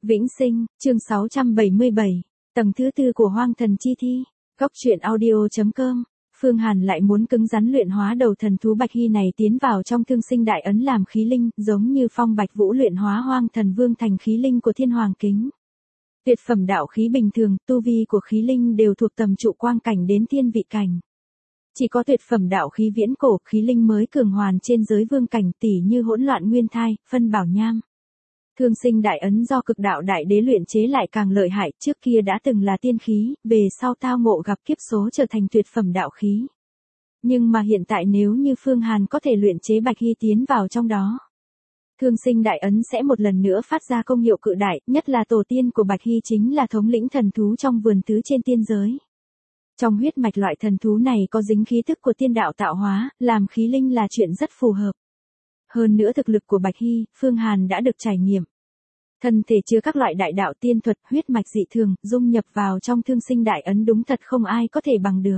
Vĩnh Sinh, chương 677, tầng thứ tư của Hoang Thần Chi Thi. Góc truyện audio.com. Phương Hàn lại muốn cứng rắn luyện hóa đầu thần thú Bạch Hy này tiến vào trong Thương Sinh Đại Ấn làm khí linh, giống như Phong Bạch Vũ luyện hóa Hoang Thần Vương thành khí linh của Thiên Hoàng Kính. Tuyệt phẩm đạo khí bình thường, tu vi của khí linh đều thuộc tầm trụ quang cảnh đến thiên vị cảnh. Chỉ có tuyệt phẩm đạo khí viễn cổ, khí linh mới cường hoàn trên giới vương cảnh, tỉ như Hỗn Loạn Nguyên Thai, Phân Bảo Nham. Thương Sinh Đại Ấn do Cực Đạo Đại Đế luyện chế lại càng lợi hại, trước kia đã từng là tiên khí, về sau tao ngộ gặp kiếp số trở thành tuyệt phẩm đạo khí. Nhưng mà hiện tại nếu như Phương Hàn có thể luyện chế Bạch Hy tiến vào trong đó, Thương Sinh Đại Ấn sẽ một lần nữa phát ra công hiệu cự đại, nhất là tổ tiên của Bạch Hy chính là thống lĩnh thần thú trong vườn tứ trên tiên giới. Trong huyết mạch loại thần thú này có dính khí thức của tiên đạo tạo hóa, làm khí linh là chuyện rất phù hợp. Hơn nữa thực lực của Bạch Hy, Phương Hàn đã được trải nghiệm. Thân thể chứa các loại đại đạo tiên thuật, huyết mạch dị thường, dung nhập vào trong Thương Sinh Đại Ấn đúng thật không ai có thể bằng được.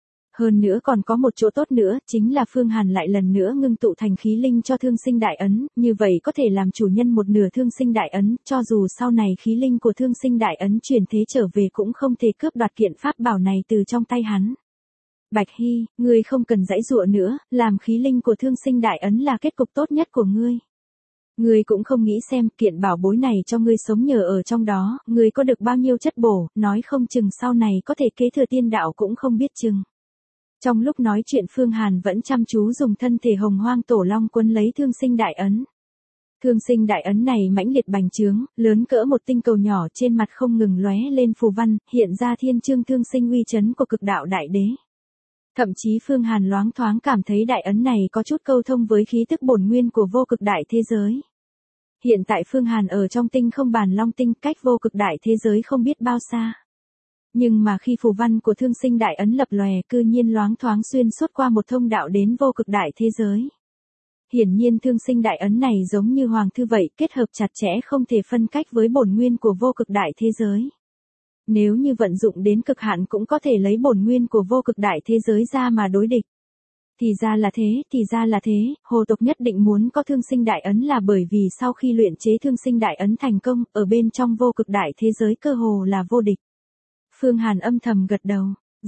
Hơn nữa còn có một chỗ tốt nữa, chính là Phương Hàn lại lần nữa ngưng tụ thành khí linh cho Thương Sinh Đại Ấn, như vậy có thể làm chủ nhân một nửa Thương Sinh Đại Ấn, cho dù sau này khí linh của Thương Sinh Đại Ấn chuyển thế trở về cũng không thể cướp đoạt kiện pháp bảo này từ trong tay hắn. Bạch Hy, ngươi không cần giãy giụa nữa, làm khí linh của Thương Sinh Đại Ấn là kết cục tốt nhất của ngươi. Ngươi cũng không nghĩ xem kiện bảo bối này cho ngươi sống nhờ ở trong đó, ngươi có được bao nhiêu chất bổ, nói không chừng sau này có thể kế thừa tiên đạo cũng không biết chừng. Trong lúc nói chuyện Phương Hàn vẫn chăm chú dùng thân thể Hồng Hoang Tổ Long quấn lấy Thương Sinh Đại Ấn. Thương Sinh Đại Ấn này mãnh liệt bành trướng, lớn cỡ một tinh cầu nhỏ, trên mặt không ngừng lóe lên phù văn, hiện ra thiên chương thương sinh uy chấn của Cực Đạo Đại Đế. Thậm chí Phương Hàn loáng thoáng cảm thấy đại ấn này có chút câu thông với khí tức bổn nguyên của vô cực đại thế giới. Hiện tại Phương Hàn ở trong tinh không bàn long tinh, cách vô cực đại thế giới không biết bao xa. Nhưng mà khi phù văn của Thương Sinh Đại Ấn lập lòe, cư nhiên loáng thoáng xuyên suốt qua một thông đạo đến vô cực đại thế giới. Hiển nhiên Thương Sinh Đại Ấn này giống như hoàng thư vậy, kết hợp chặt chẽ không thể phân cách với bổn nguyên của vô cực đại thế giới. Nếu như vận dụng đến cực hạn cũng có thể lấy bổn nguyên của vô cực đại thế giới ra mà đối địch. Thì ra là thế, hồ tộc nhất định muốn có Thương Sinh Đại Ấn là bởi vì sau khi luyện chế Thương Sinh Đại Ấn thành công, ở bên trong vô cực đại thế giới cơ hồ là vô địch. Phương Hàn âm thầm gật đầu.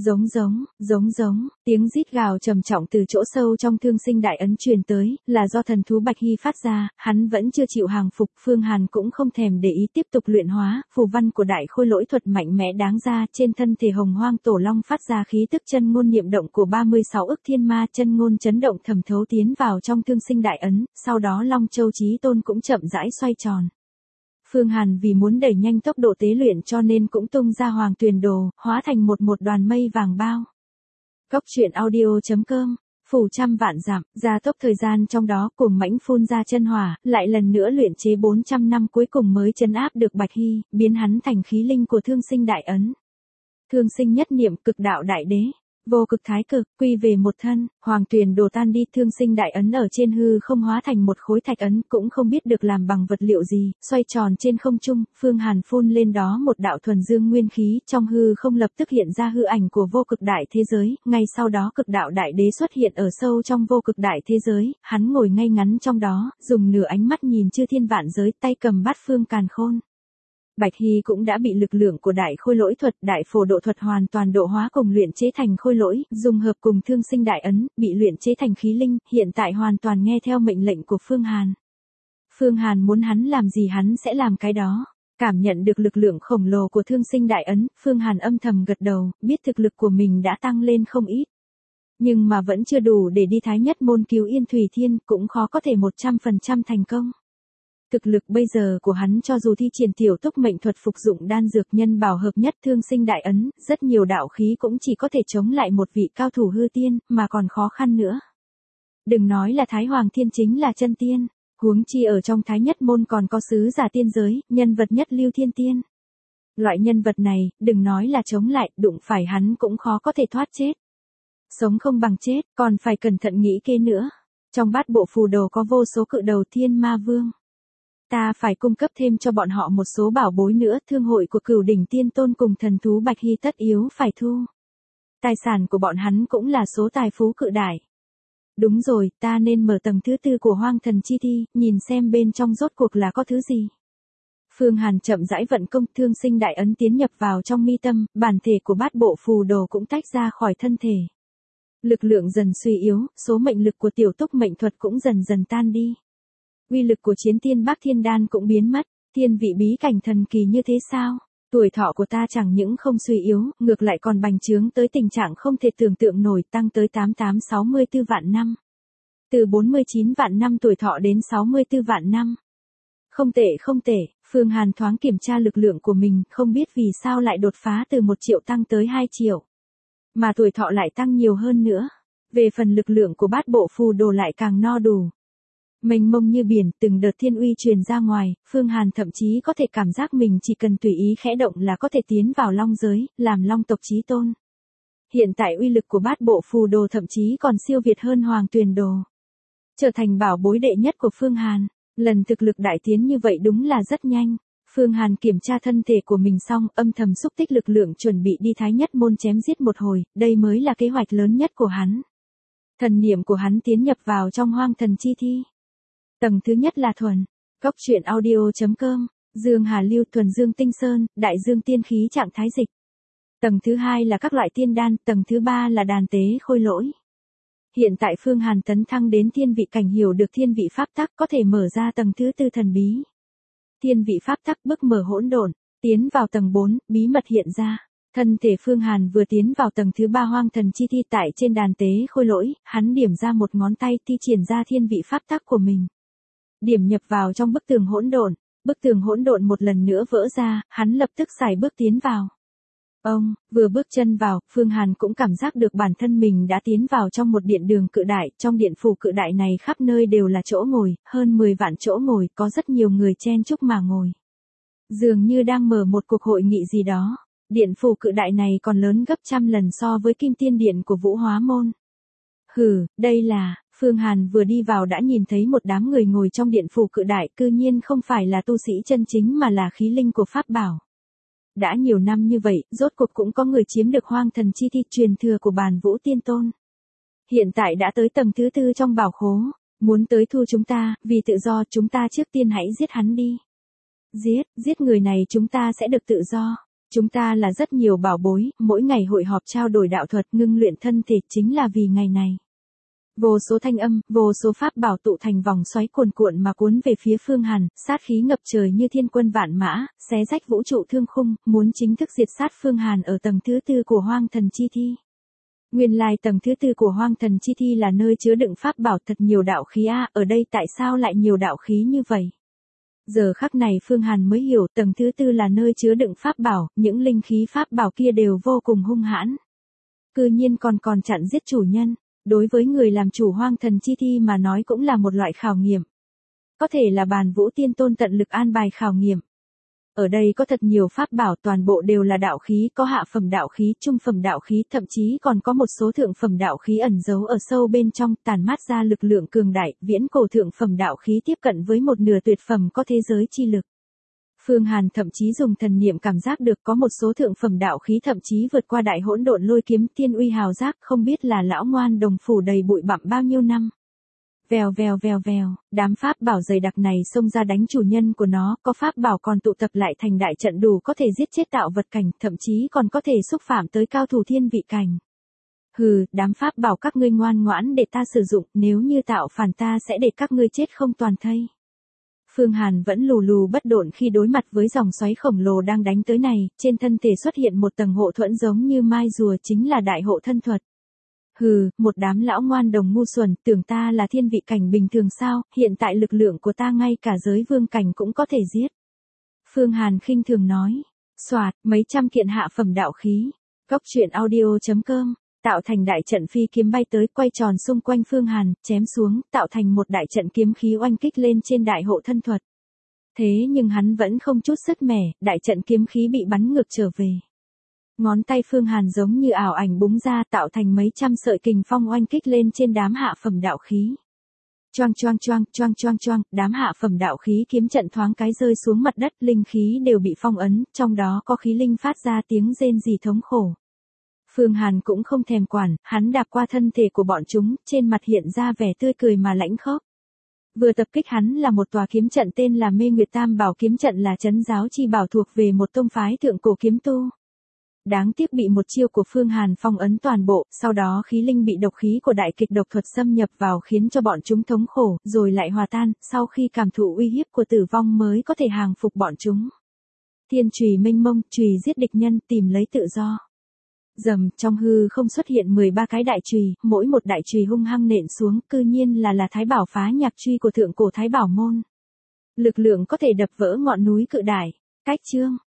Giống, tiếng rít gào trầm trọng từ chỗ sâu trong Thương Sinh Đại Ấn truyền tới, là do thần thú Bạch Hy phát ra, hắn vẫn chưa chịu hàng phục, Phương Hàn cũng không thèm để ý tiếp tục luyện hóa, phù văn của Đại Khôi Lỗi thuật mạnh mẽ đáng ra, trên thân thể Hồng Hoang Tổ Long phát ra khí tức chân ngôn niệm động của 36 ức thiên ma, chân ngôn chấn động thẩm thấu tiến vào trong Thương Sinh Đại Ấn, sau đó Long Châu Chí Tôn cũng chậm rãi xoay tròn. Phương Hàn vì muốn đẩy nhanh tốc độ tế luyện cho nên cũng tung ra Hoàng Tuyền Đồ, hóa thành một đoàn mây vàng bao. Góc truyện audio.com, phủ trăm vạn dặm, gia tốc thời gian trong đó, cuồng mãnh phun ra chân hỏa, lại lần nữa luyện chế 400 năm cuối cùng mới trấn áp được Bạch Hy, biến hắn thành khí linh của Thương Sinh Đại Ấn. Thương sinh nhất niệm, Cực Đạo Đại Đế. Vô cực thái cực, quy về một thân, Hoàng Tuyền Đồ tan đi, Thương Sinh Đại Ấn ở trên hư không hóa thành một khối thạch ấn, cũng không biết được làm bằng vật liệu gì, xoay tròn trên không trung, Phương Hàn phun lên đó một đạo thuần dương nguyên khí, trong hư không lập tức hiện ra hư ảnh của vô cực đại thế giới, ngay sau đó Cực Đạo Đại Đế xuất hiện ở sâu trong vô cực đại thế giới, hắn ngồi ngay ngắn trong đó, dùng nửa ánh mắt nhìn chư thiên vạn giới, tay cầm bát phương càn khôn. Bạch Hy cũng đã bị lực lượng của Đại Khôi Lỗi thuật, Đại Phổ Độ thuật hoàn toàn độ hóa cùng luyện chế thành khôi lỗi, dùng hợp cùng Thương Sinh Đại Ấn, bị luyện chế thành khí linh, hiện tại hoàn toàn nghe theo mệnh lệnh của Phương Hàn. Phương Hàn muốn hắn làm gì hắn sẽ làm cái đó. Cảm nhận được lực lượng khổng lồ của Thương Sinh Đại Ấn, Phương Hàn âm thầm gật đầu, biết thực lực của mình đã tăng lên không ít. Nhưng mà vẫn chưa đủ để đi Thái Nhất Môn cứu Yên Thủy Thiên, cũng khó có thể 100% thành công. Thực lực bây giờ của hắn cho dù thi triển tiểu túc mệnh thuật phục dụng đan dược nhân bảo hợp nhất Thương Sinh Đại Ấn, rất nhiều đạo khí cũng chỉ có thể chống lại một vị cao thủ hư tiên, mà còn khó khăn nữa. Đừng nói là Thái Hoàng Thiên chính là chân tiên, huống chi ở trong Thái Nhất Môn còn có sứ giả tiên giới, nhân vật nhất Lưu Thiên Tiên. Loại nhân vật này, đừng nói là chống lại, đụng phải hắn cũng khó có thể thoát chết. Sống không bằng chết, còn phải cẩn thận nghĩ kế nữa. Trong bát bộ phù đồ có vô số cự đầu thiên ma vương. Ta phải cung cấp thêm cho bọn họ một số bảo bối nữa, thương hội của Cửu Đỉnh Tiên Tôn cùng thần thú Bạch Hy tất yếu phải thu. Tài sản của bọn hắn cũng là số tài phú cự đại. Đúng rồi, ta nên mở tầng thứ tư của Hoang Thần Chi Thi, nhìn xem bên trong rốt cuộc là có thứ gì. Phương Hàn chậm rãi vận công, thương sinh đại ấn tiến nhập vào trong mi tâm, bản thể của bát bộ phù đồ cũng tách ra khỏi thân thể. Lực lượng dần suy yếu, số mệnh lực của tiểu túc mệnh thuật cũng dần dần tan đi. Uy lực của chiến tiên Bác Thiên Đan cũng biến mất, thiên vị bí cảnh thần kỳ như thế sao? Tuổi thọ của ta chẳng những không suy yếu, ngược lại còn bành trướng tới tình trạng không thể tưởng tượng nổi, tăng tới 64 vạn năm. Từ 49 vạn năm tuổi thọ đến 64 vạn năm. Không tệ không tệ, Phương Hàn thoáng kiểm tra lực lượng của mình, không biết vì sao lại đột phá từ 1 triệu tăng tới 2 triệu. Mà tuổi thọ lại tăng nhiều hơn nữa. Về phần lực lượng của bát bộ phù đồ lại càng no đủ. Mênh mông như biển, từng đợt thiên uy truyền ra ngoài, Phương Hàn thậm chí có thể cảm giác mình chỉ cần tùy ý khẽ động là có thể tiến vào long giới, làm long tộc chí tôn. Hiện tại uy lực của bát bộ phù đồ thậm chí còn siêu việt hơn Hoàng Tuyền Đồ. Trở thành bảo bối đệ nhất của Phương Hàn. Lần thực lực đại tiến như vậy đúng là rất nhanh. Phương Hàn kiểm tra thân thể của mình xong, âm thầm xúc tích lực lượng chuẩn bị đi Thái Nhất môn chém giết một hồi, đây mới là kế hoạch lớn nhất của hắn. Thần niệm của hắn tiến nhập vào trong hoang thần chi thi. Tầng thứ nhất là thuần. Góc truyện audio.com, Dương Hà Lưu thuần dương tinh sơn, đại dương tiên khí trạng thái dịch. Tầng thứ hai là các loại tiên đan, tầng thứ ba là đàn tế khôi lỗi. Hiện tại Phương Hàn tấn thăng đến thiên vị cảnh, hiểu được thiên vị pháp tắc, có thể mở ra tầng thứ tư thần bí. Thiên vị pháp tắc bước mở hỗn độn, tiến vào tầng 4, bí mật hiện ra. Thân thể Phương Hàn vừa tiến vào tầng thứ 3 hoang thần chi thi, tại trên đàn tế khôi lỗi, hắn điểm ra một ngón tay thi triển ra thiên vị pháp tắc của mình. Điểm nhập vào trong bức tường hỗn độn một lần nữa vỡ ra, hắn lập tức xài bước tiến vào. Ông, vừa bước chân vào, Phương Hàn cũng cảm giác được bản thân mình đã tiến vào trong một điện đường cự đại, trong điện phủ cự đại này khắp nơi đều là chỗ ngồi, hơn 10 vạn chỗ ngồi, có rất nhiều người chen chúc mà ngồi. Dường như đang mở một cuộc hội nghị gì đó, điện phủ cự đại này còn lớn gấp trăm lần so với Kim Tiên Điện của Vũ Hóa Môn. Đây là, Phương Hàn vừa đi vào đã nhìn thấy một đám người ngồi trong điện phủ cự đại, cư nhiên không phải là tu sĩ chân chính mà là khí linh của pháp bảo. Đã nhiều năm như vậy, rốt cuộc cũng có người chiếm được hoang thần chi thi, truyền thừa của Bàn Vũ Tiên Tôn. Hiện tại đã tới tầng thứ tư trong bảo khố, muốn tới thu chúng ta, vì tự do chúng ta trước tiên hãy giết hắn đi. Giết người này chúng ta sẽ được tự do. Chúng ta là rất nhiều bảo bối, mỗi ngày hội họp trao đổi đạo thuật, ngưng luyện thân thể chính là vì ngày này. Vô số thanh âm, vô số pháp bảo tụ thành vòng xoáy cuồn cuộn mà cuốn về phía Phương Hàn, sát khí ngập trời như thiên quân vạn mã, xé rách vũ trụ thương khung, muốn chính thức diệt sát Phương Hàn ở tầng thứ tư của hoang thần chi thi. Nguyên lai tầng thứ tư của hoang thần chi thi là nơi chứa đựng pháp bảo thật nhiều đạo khí ở đây tại sao lại nhiều đạo khí như vậy? Giờ khắc này Phương Hàn mới hiểu tầng thứ tư là nơi chứa đựng pháp bảo, những linh khí pháp bảo kia đều vô cùng hung hãn. Cư nhiên còn chặn giết chủ nhân. Đối với người làm chủ hoang thần chi thi mà nói cũng là một loại khảo nghiệm. Có thể là Bàn Vũ Tiên Tôn tận lực an bài khảo nghiệm. Ở đây có thật nhiều pháp bảo, toàn bộ đều là đạo khí, có hạ phẩm đạo khí, trung phẩm đạo khí, thậm chí còn có một số thượng phẩm đạo khí ẩn giấu ở sâu bên trong, tản mát ra lực lượng cường đại, viễn cổ thượng phẩm đạo khí tiếp cận với một nửa tuyệt phẩm có thế giới chi lực. Phương Hàn thậm chí dùng thần niệm cảm giác được có một số thượng phẩm đạo khí thậm chí vượt qua đại hỗn độn lôi kiếm, thiên uy hào giác, không biết là lão ngoan đồng phủ đầy bụi bặm bao nhiêu năm. Vèo, đám pháp bảo dày đặc này xông ra đánh chủ nhân của nó, có pháp bảo còn tụ tập lại thành đại trận đủ có thể giết chết tạo vật cảnh, thậm chí còn có thể xúc phạm tới cao thủ thiên vị cảnh. Đám pháp bảo các ngươi ngoan ngoãn để ta sử dụng, nếu như tạo phản ta sẽ để các ngươi chết không toàn thây. Phương Hàn vẫn lù bất độn khi đối mặt với dòng xoáy khổng lồ đang đánh tới này, trên thân thể xuất hiện một tầng hộ thuẫn giống như mai rùa, chính là đại hộ thân thuật. Một đám lão ngoan đồng ngu xuẩn, tưởng ta là thiên vị cảnh bình thường sao, hiện tại lực lượng của ta ngay cả giới vương cảnh cũng có thể giết. Phương Hàn khinh thường nói, soạt, mấy trăm kiện hạ phẩm đạo khí. Góc truyện audio.com, tạo thành đại trận phi kiếm bay tới, quay tròn xung quanh Phương Hàn, chém xuống, tạo thành một đại trận kiếm khí oanh kích lên trên đại hộ thân thuật. Thế nhưng hắn vẫn không chút sức mẻ, đại trận kiếm khí bị bắn ngược trở về. Ngón tay Phương Hàn giống như ảo ảnh búng ra, tạo thành mấy trăm sợi kình phong oanh kích lên trên đám hạ phẩm đạo khí. Choang, đám hạ phẩm đạo khí kiếm trận thoáng cái rơi xuống mặt đất, linh khí đều bị phong ấn, trong đó có khí linh phát ra tiếng rên rỉ thống khổ. Phương Hàn cũng không thèm quản, hắn đạp qua thân thể của bọn chúng, trên mặt hiện ra vẻ tươi cười mà lãnh khốc. Vừa tập kích hắn là một tòa kiếm trận tên là Mê Nguyệt Tam Bảo kiếm trận, là trấn giáo chi bảo thuộc về một tông phái thượng cổ kiếm tu. Đáng tiếc bị một chiêu của Phương Hàn phong ấn toàn bộ, sau đó khí linh bị độc khí của đại kịch độc thuật xâm nhập vào khiến cho bọn chúng thống khổ, rồi lại hòa tan, sau khi cảm thụ uy hiếp của tử vong mới có thể hàng phục bọn chúng. Thiên chùy mênh mông, chùy giết địch nhân, tìm lấy tự do. Rầm, trong hư không xuất hiện 13 cái đại chùy, mỗi một đại chùy hung hăng nện xuống, cư nhiên là Thái Bảo Phá Nhạc Truy của thượng cổ Thái Bảo môn. Lực lượng có thể đập vỡ ngọn núi cự đại. Cách chương